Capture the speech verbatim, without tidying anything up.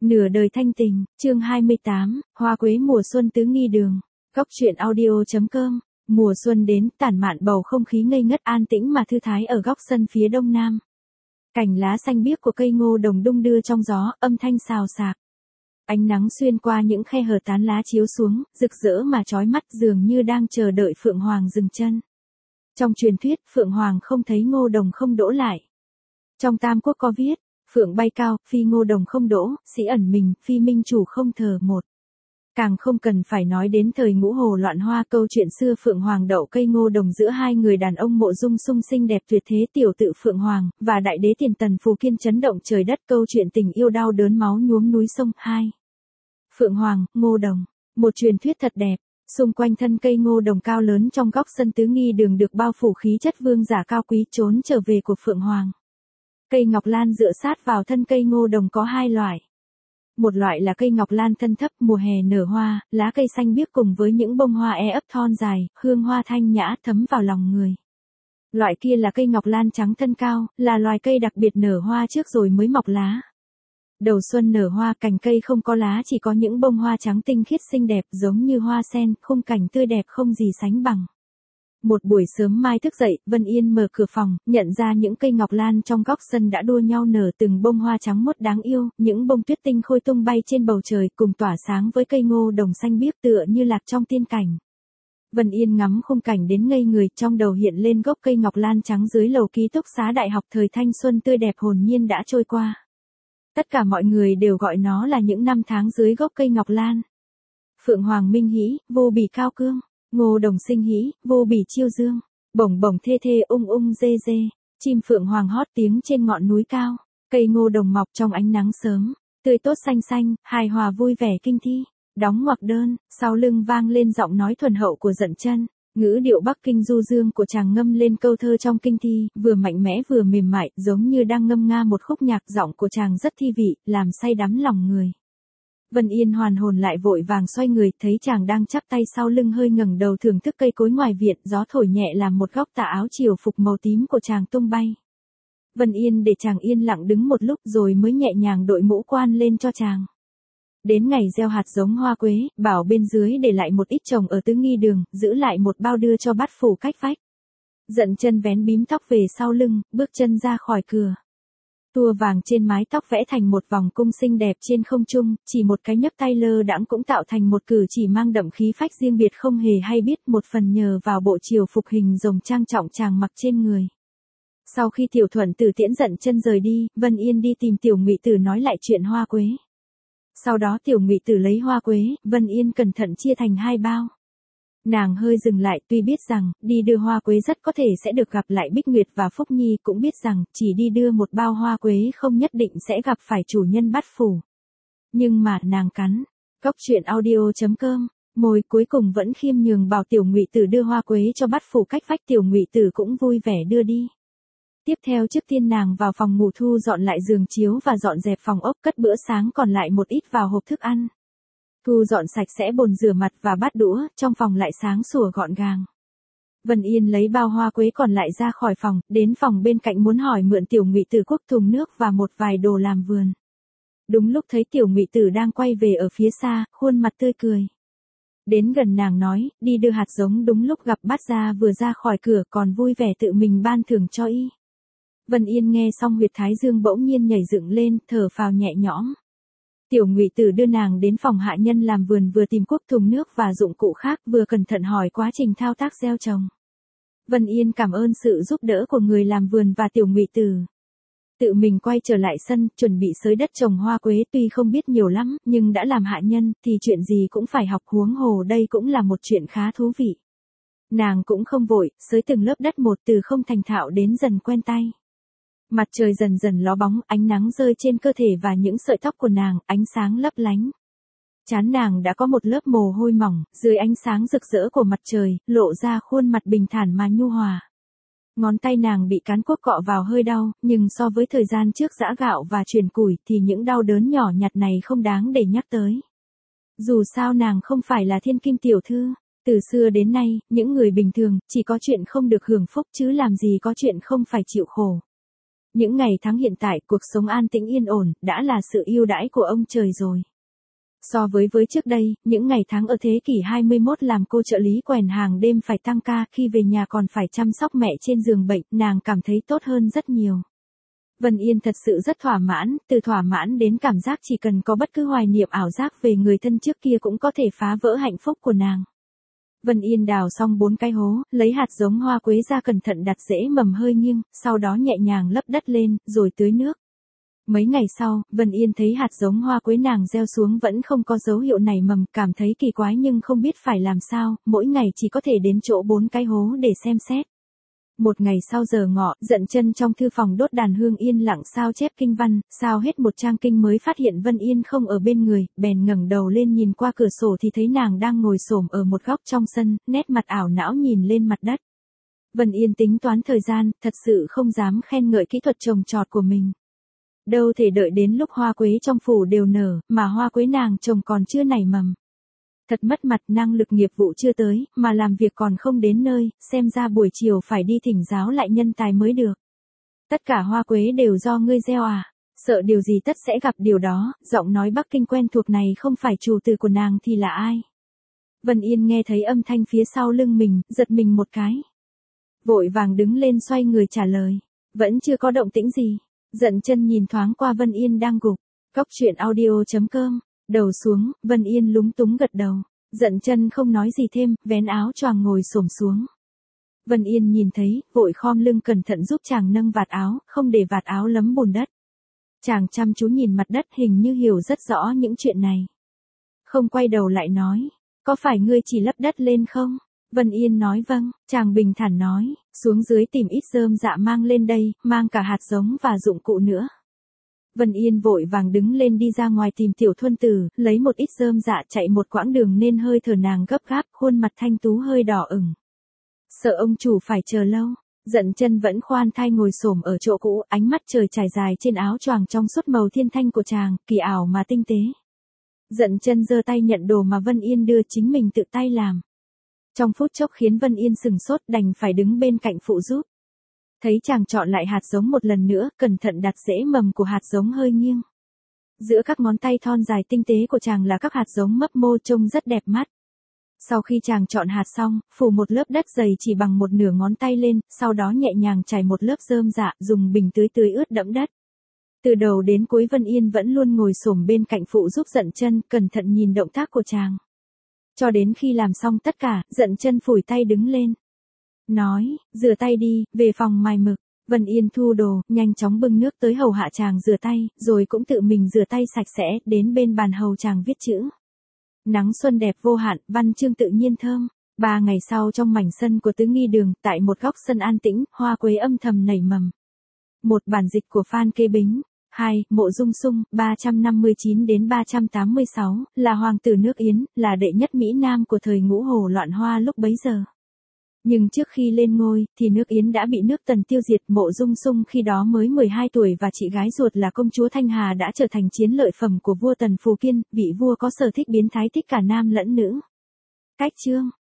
Nửa đời thanh tình, chương hai mươi tám, hoa quế mùa xuân tứ nghi đường. Góc truyện audio.com. Mùa xuân đến, tản mạn bầu không khí ngây ngất an tĩnh mà thư thái ở góc sân phía đông nam. Cành lá xanh biếc của cây ngô đồng đung đưa trong gió, âm thanh xào xạc. Ánh nắng xuyên qua những khe hở tán lá chiếu xuống, rực rỡ mà chói mắt, dường như đang chờ đợi Phượng Hoàng dừng chân. Trong truyền thuyết, Phượng Hoàng không thấy ngô đồng không đỗ lại. Trong Tam Quốc có viết, phượng bay cao, phi ngô đồng không đỗ, sĩ ẩn mình, phi minh chủ không thờ một. Càng không cần phải nói đến thời ngũ hồ loạn hoa, câu chuyện xưa Phượng Hoàng đậu cây ngô đồng giữa hai người đàn ông mộ dung sung xinh đẹp tuyệt thế tiểu tự Phượng Hoàng, và đại đế tiền tần Phù Kiên chấn động trời đất, câu chuyện tình yêu đau đớn máu nhuốm núi sông. Hai. Phượng Hoàng, ngô đồng, một truyền thuyết thật đẹp. Xung quanh thân cây ngô đồng cao lớn trong góc sân tứ nghi đường được bao phủ khí chất vương giả cao quý trốn trở về của Phượng Hoàng. Cây ngọc lan dựa sát vào thân cây ngô đồng có hai loại. Một loại là cây ngọc lan thân thấp, mùa hè nở hoa, lá cây xanh biếc cùng với những bông hoa e ấp thon dài, hương hoa thanh nhã thấm vào lòng người. Loại kia là cây ngọc lan trắng thân cao, là loài cây đặc biệt nở hoa trước rồi mới mọc lá. Đầu xuân nở hoa, cành cây không có lá, chỉ có những bông hoa trắng tinh khiết xinh đẹp giống như hoa sen, khung cảnh tươi đẹp không gì sánh bằng. Một buổi sớm mai thức dậy, Vân Yên mở cửa phòng, nhận ra những cây ngọc lan trong góc sân đã đua nhau nở từng bông hoa trắng muốt đáng yêu, những bông tuyết tinh khôi tung bay trên bầu trời cùng tỏa sáng với cây ngô đồng xanh biếc tựa như lạc trong tiên cảnh. Vân Yên ngắm khung cảnh đến ngây người, trong đầu hiện lên gốc cây ngọc lan trắng dưới lầu ký túc xá đại học, thời thanh xuân tươi đẹp hồn nhiên đã trôi qua. Tất cả mọi người đều gọi nó là những năm tháng dưới gốc cây ngọc lan. Phượng Hoàng minh hĩ, vô bì cao cương. Ngô đồng sinh hĩ, vô bì chiêu dương. Bổng bổng thê thê, ung ung dê dê. Chim phượng hoàng hót tiếng trên ngọn núi cao. Cây ngô đồng mọc trong ánh nắng sớm, tươi tốt xanh xanh, hài hòa vui vẻ kinh thi. Đóng ngoặc đơn, sau lưng vang lên giọng nói thuần hậu của Dận Chân. Ngữ điệu Bắc Kinh du dương của chàng ngâm lên câu thơ trong kinh thi, vừa mạnh mẽ vừa mềm mại, giống như đang ngâm nga một khúc nhạc. Giọng của chàng rất thi vị, làm say đắm lòng người. Vân Yên hoàn hồn lại vội vàng xoay người, thấy chàng đang chắp tay sau lưng hơi ngẩng đầu thưởng thức cây cối ngoài viện, gió thổi nhẹ làm một góc tà áo chiều phục màu tím của chàng tung bay. Vân Yên để chàng yên lặng đứng một lúc rồi mới nhẹ nhàng đội mũ quan lên cho chàng. Đến ngày gieo hạt giống hoa quế, bảo bên dưới để lại một ít trồng ở tứ nghi đường, giữ lại một bao đưa cho bát phủ cách vách. Dận Chân vén bím tóc về sau lưng, bước chân ra khỏi cửa. Tua vàng trên mái tóc vẽ thành một vòng cung xinh đẹp trên không trung, chỉ một cái nhấc tay lơ đãng cũng tạo thành một cử chỉ mang đậm khí phách riêng biệt không hề hay biết, một phần nhờ vào bộ triều phục hình rồng trang trọng chàng mặc trên người. Sau khi Tiểu Thuận Tử tiễn Dận Chân rời đi, Vân Yên đi tìm Tiểu Ngụy Tử nói lại chuyện hoa quế. Sau đó Tiểu Ngụy Tử lấy hoa quế, Vân Yên cẩn thận chia thành hai bao. Nàng hơi dừng lại, tuy biết rằng, đi đưa hoa quế rất có thể sẽ được gặp lại Bích Nguyệt và Phúc Nhi, cũng biết rằng, chỉ đi đưa một bao hoa quế không nhất định sẽ gặp phải chủ nhân bát phủ. Nhưng mà, nàng cắn. Góc truyện audio.com, môi cuối cùng vẫn khiêm nhường bảo Tiểu Ngụy Tử đưa hoa quế cho bát phủ cách vách, Tiểu Ngụy Tử cũng vui vẻ đưa đi. Tiếp theo trước tiên nàng vào phòng ngủ thu dọn lại giường chiếu và dọn dẹp phòng ốc, cất bữa sáng còn lại một ít vào hộp thức ăn. Thu dọn sạch sẽ bồn rửa mặt và bát đũa, trong phòng lại sáng sủa gọn gàng. Vân Yên lấy bao hoa quế còn lại ra khỏi phòng, đến phòng bên cạnh muốn hỏi mượn Tiểu Ngụy Tử cuốc thùng nước và một vài đồ làm vườn. Đúng lúc thấy Tiểu Ngụy Tử đang quay về ở phía xa, khuôn mặt tươi cười. Đến gần nàng nói, đi đưa hạt giống, đúng lúc gặp Bát Gia vừa ra khỏi cửa còn vui vẻ tự mình ban thưởng cho y. Vân Yên nghe xong huyệt thái dương bỗng nhiên nhảy dựng lên, thở phào nhẹ nhõm. Tiểu Ngụy Tử đưa nàng đến phòng hạ nhân làm vườn, vừa tìm cuốc thùng nước và dụng cụ khác, vừa cẩn thận hỏi quá trình thao tác gieo trồng. Vân Yên cảm ơn sự giúp đỡ của người làm vườn và Tiểu Ngụy Tử. Tự mình quay trở lại sân, chuẩn bị xới đất trồng hoa quế, tuy không biết nhiều lắm, nhưng đã làm hạ nhân, thì chuyện gì cũng phải học, huống hồ đây cũng là một chuyện khá thú vị. Nàng cũng không vội, xới từng lớp đất một, từ không thành thạo đến dần quen tay. Mặt trời dần dần ló bóng, ánh nắng rơi trên cơ thể và những sợi tóc của nàng, ánh sáng lấp lánh. Trán nàng đã có một lớp mồ hôi mỏng, dưới ánh sáng rực rỡ của mặt trời, lộ ra khuôn mặt bình thản mà nhu hòa. Ngón tay nàng bị cán cuốc cọ vào hơi đau, nhưng so với thời gian trước giã gạo và truyền củi thì những đau đớn nhỏ nhặt này không đáng để nhắc tới. Dù sao nàng không phải là thiên kim tiểu thư. Từ xưa đến nay, những người bình thường, chỉ có chuyện không được hưởng phúc chứ làm gì có chuyện không phải chịu khổ. Những ngày tháng hiện tại, cuộc sống an tĩnh yên ổn, đã là sự ưu đãi của ông trời rồi. So với với trước đây, những ngày tháng ở thế kỷ hai mươi mốt làm cô trợ lý quèn hàng đêm phải tăng ca, khi về nhà còn phải chăm sóc mẹ trên giường bệnh, nàng cảm thấy tốt hơn rất nhiều. Vân Yên thật sự rất thỏa mãn, từ thỏa mãn đến cảm giác chỉ cần có bất cứ hoài niệm ảo giác về người thân trước kia cũng có thể phá vỡ hạnh phúc của nàng. Vân Yên đào xong bốn cái hố, lấy hạt giống hoa quế ra cẩn thận đặt rễ mầm hơi nghiêng, sau đó nhẹ nhàng lấp đất lên, rồi tưới nước. Mấy ngày sau, Vân Yên thấy hạt giống hoa quế nàng gieo xuống vẫn không có dấu hiệu nảy mầm, cảm thấy kỳ quái nhưng không biết phải làm sao, mỗi ngày chỉ có thể đến chỗ bốn cái hố để xem xét. Một ngày sau giờ ngọ, Dận Chân trong thư phòng đốt đàn hương yên lặng sao chép kinh văn, sao hết một trang kinh mới phát hiện Vân Yên không ở bên người, bèn ngẩng đầu lên nhìn qua cửa sổ thì thấy nàng đang ngồi xổm ở một góc trong sân, nét mặt ảo não nhìn lên mặt đất. Vân Yên tính toán thời gian, thật sự không dám khen ngợi kỹ thuật trồng trọt của mình. Đâu thể đợi đến lúc hoa quế trong phủ đều nở, mà hoa quế nàng trồng còn chưa nảy mầm. Thật mất mặt, năng lực nghiệp vụ chưa tới, mà làm việc còn không đến nơi, xem ra buổi chiều phải đi thỉnh giáo lại nhân tài mới được. Tất cả hoa quế đều do ngươi gieo à? Sợ điều gì tất sẽ gặp điều đó, giọng nói Bắc Kinh quen thuộc này không phải chủ từ của nàng thì là ai? Vân Yên nghe thấy âm thanh phía sau lưng mình, giật mình một cái. Vội vàng đứng lên xoay người trả lời. Vẫn chưa có động tĩnh gì. Dận Chân nhìn thoáng qua Vân Yên đang gục. Cốc truyện audio chấm com. Đầu xuống, Vân Yên lúng túng gật đầu. Dận Chân không nói gì thêm, vén áo choàng ngồi xổm xuống. Vân Yên nhìn thấy, vội khom lưng cẩn thận giúp chàng nâng vạt áo, không để vạt áo lấm bùn đất. Chàng chăm chú nhìn mặt đất hình như hiểu rất rõ những chuyện này. Không quay đầu lại nói, có phải ngươi chỉ lấp đất lên không? Vân Yên nói vâng, chàng bình thản nói, xuống dưới tìm ít rơm dạ mang lên đây, mang cả hạt giống và dụng cụ nữa. Vân Yên vội vàng đứng lên đi ra ngoài tìm Tiểu Thuần Tử, lấy một ít rơm dạ chạy một quãng đường nên hơi thở nàng gấp gáp, khuôn mặt thanh tú hơi đỏ ửng. Sợ ông chủ phải chờ lâu, Dận Chân vẫn khoan thai ngồi xổm ở chỗ cũ, ánh mắt trời trải dài trên áo choàng trong suốt màu thiên thanh của chàng, kỳ ảo mà tinh tế. Dận Chân giơ tay nhận đồ mà Vân Yên đưa, chính mình tự tay làm. Trong phút chốc khiến Vân Yên sừng sốt, đành phải đứng bên cạnh phụ giúp. Thấy chàng chọn lại hạt giống một lần nữa, cẩn thận đặt rễ mầm của hạt giống hơi nghiêng. Giữa các ngón tay thon dài tinh tế của chàng là các hạt giống mấp mô trông rất đẹp mắt. Sau khi chàng chọn hạt xong, phủ một lớp đất dày chỉ bằng một nửa ngón tay lên, sau đó nhẹ nhàng trải một lớp rơm rạ, dùng bình tưới tưới ướt đẫm đất. Từ đầu đến cuối Vân Yên vẫn luôn ngồi xổm bên cạnh phụ giúp Dận Chân, cẩn thận nhìn động tác của chàng. Cho đến khi làm xong tất cả, Dận Chân phủi tay đứng lên. Nói, rửa tay đi, về phòng mài mực. Vân Yên thu đồ, nhanh chóng bưng nước tới hầu hạ chàng rửa tay, rồi cũng tự mình rửa tay sạch sẽ, đến bên bàn hầu chàng viết chữ. Nắng xuân đẹp vô hạn, văn chương tự nhiên thơm. Ba ngày sau trong mảnh sân của Tứ Nghi Đường, tại một góc sân an tĩnh, hoa quế âm thầm nảy mầm. Một bản dịch của Phan Kế Bính. Hai, Mộ Dung Sung, ba trăm năm mươi chín đến ba trăm tám mươi sáu, là hoàng tử nước Yến, là đệ nhất Mỹ Nam của thời Ngũ Hồ loạn hoa lúc bấy giờ. Nhưng trước khi lên ngôi, thì nước Yến đã bị nước Tần tiêu diệt. Mộ Dung Sung khi đó mới mười hai tuổi và chị gái ruột là công chúa Thanh Hà đã trở thành chiến lợi phẩm của vua Tần Phù Kiên, vị vua có sở thích biến thái thích cả nam lẫn nữ. Cách chương